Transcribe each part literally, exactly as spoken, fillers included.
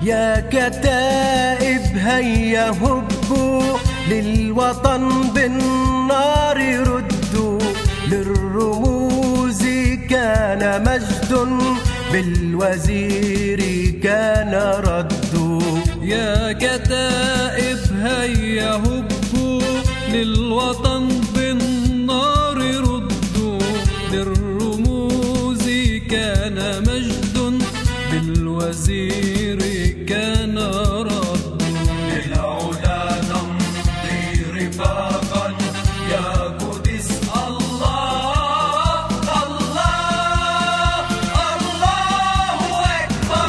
يا كتائب هيا هبوا للوطن بالنار ردوا، للرموز كان مجد بالوزير كان رد. يا كتائب هيا هبوا للوطن بالنار ردوا، للرموز كان مجد بالوزير كان رد. للعلا نمضي رفاقا يا قدس الله الله الله أكبر.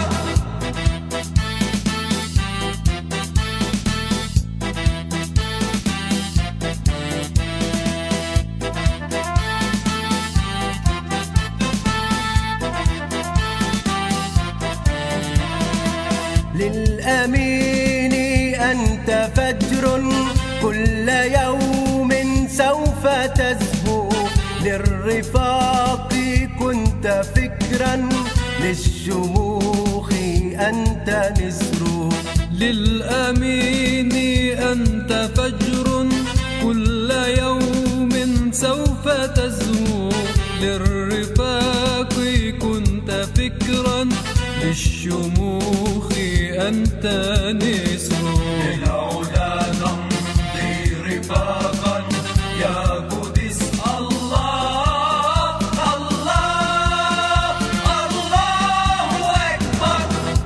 للأمين أنت فجر كل يوم سوف تزهو، للرفاق كنت فكرا للشموخ أنت نسر. للأمين أنت فجر كل يوم سوف تزهو، للرفاق كنت فكرا للشموخ أنت نسر. للعلا نمضي رفاقا يا قدس الله الله الله أكبر.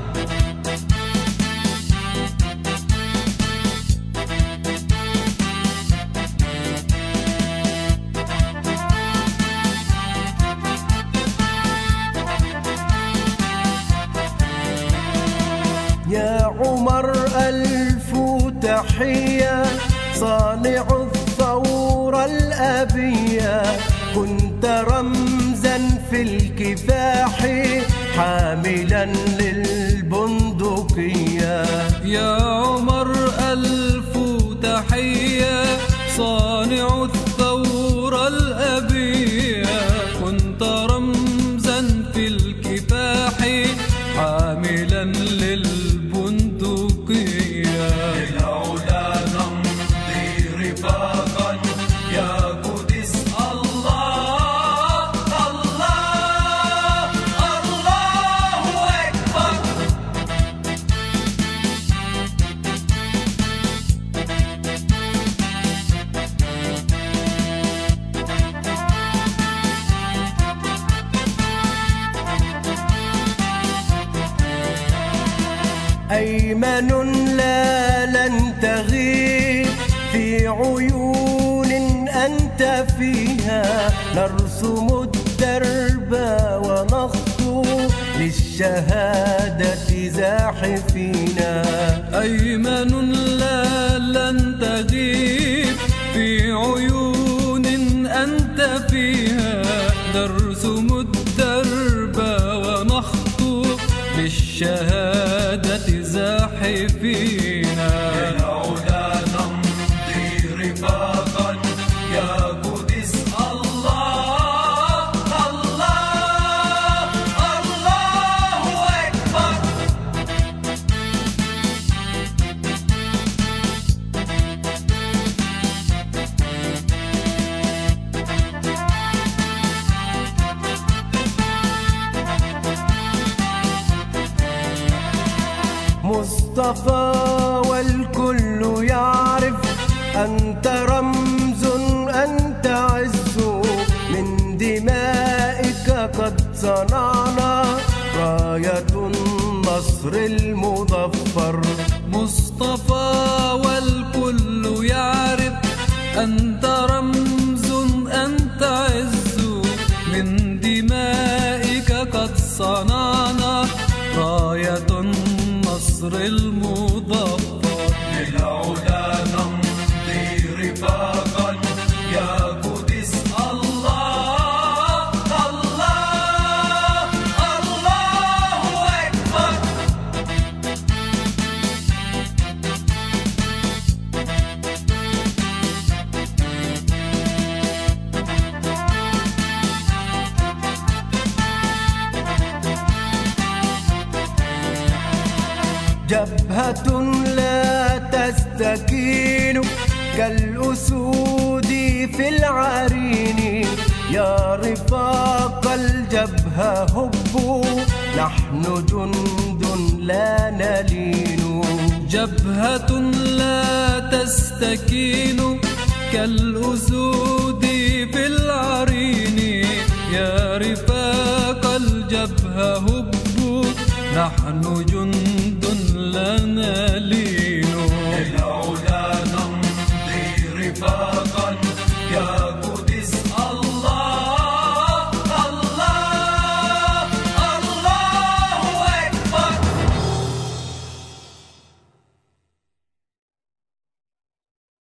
يا عمر ألف تحية صانع الثورة الأبية، كنت رمزا في الكفاح حاملا للبندقية. يا عمر ألف تحية صانع الثورة الأبية، كنت رمزا في الكفاح حاملا للبندقية. للعلا نمضي رفاقا يا قدس الله الله الله أكبر. أيمن لا لن تغيب في عيون أنت فيها، نرسم الدرب ونخطو للشهادة زاحفينا. أيمن لا لن تغيب في عيون أنت فيها، نرسم الدرب ونخطو للشهادة زاحفينا. للعلا نمضي رفاقا يا قدس الله الله الله أكبر. مصطفى والكل يعرف أنت رمز أنت عز، من دمائك قد صنعنا راية النصر المظفر. مصطفى والكل يعرف أنت رمز أنت عز، من دمائك قد صنعنا راية النصر المظفر. للعلا نمضي رفاقا يا قدس الله الله الله أكبر. جبهة لا تستكين كالأسود في العرين. يا رفاق الجبهة هبوا، نحن جند لا نلين. جبهة لا تستكين كالأسود في العرين. يا رفاق الجبهة هبوا، نحن جند